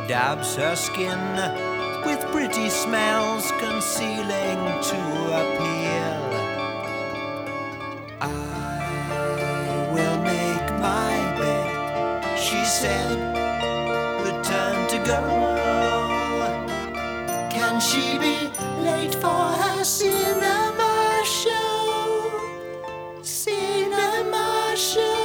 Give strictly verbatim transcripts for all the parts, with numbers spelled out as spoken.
dabs her skin with pretty smells concealing to appeal. I will make my bed, she said, but turned to go. Can she be late for her cinema show? Cinema show.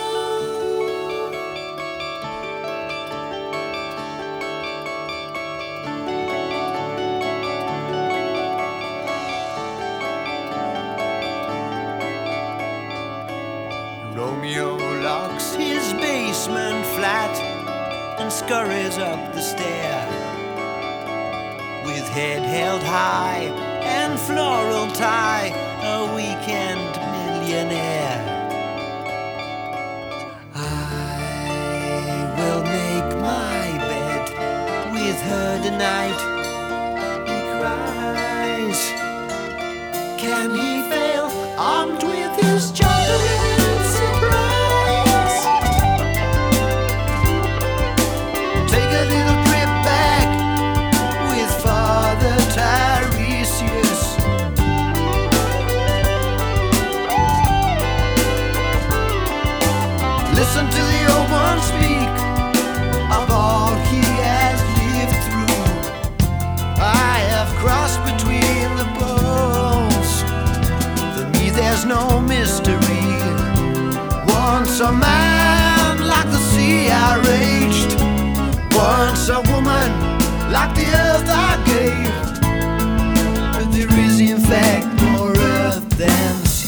Romeo locks his basement flat and scurries up the stair, with head held high and floral tie, a weekend millionaire. I will make my bed with her tonight, he cries. Can he fail armed with his chocolate surprise? Take a little trip back with Father Tiresias. Listen to the old one speak of all he has lived through. I have crossed between the poles. For me there's no mystery. Once a man like the sea I raged, once a woman like the earth I gave. But there is in fact more earth than sea.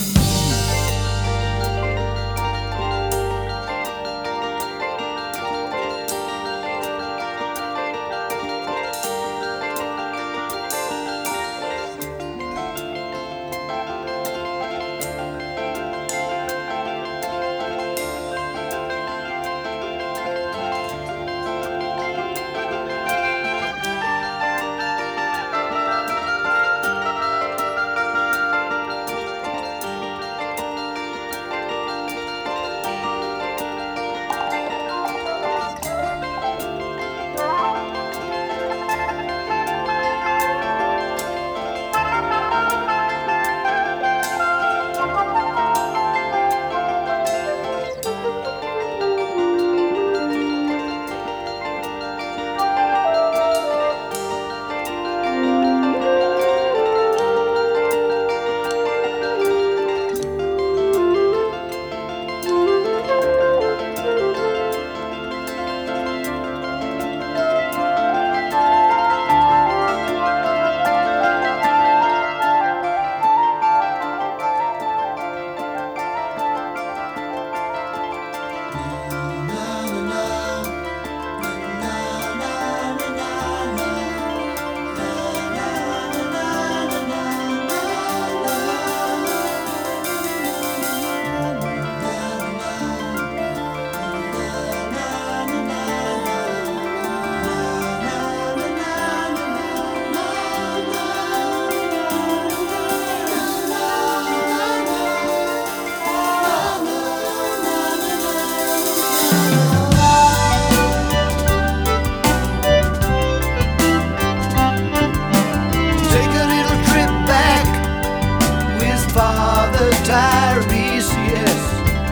Tiresias.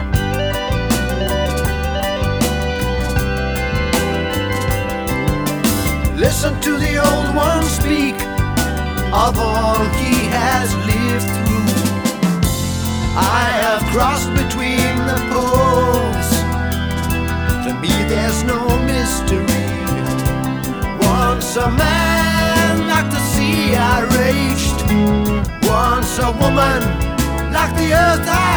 Listen to the old one speak of all he has lived through. I have crossed between the poles. To me there's no mystery. Once a man like the sea I raged, once a woman like the earth I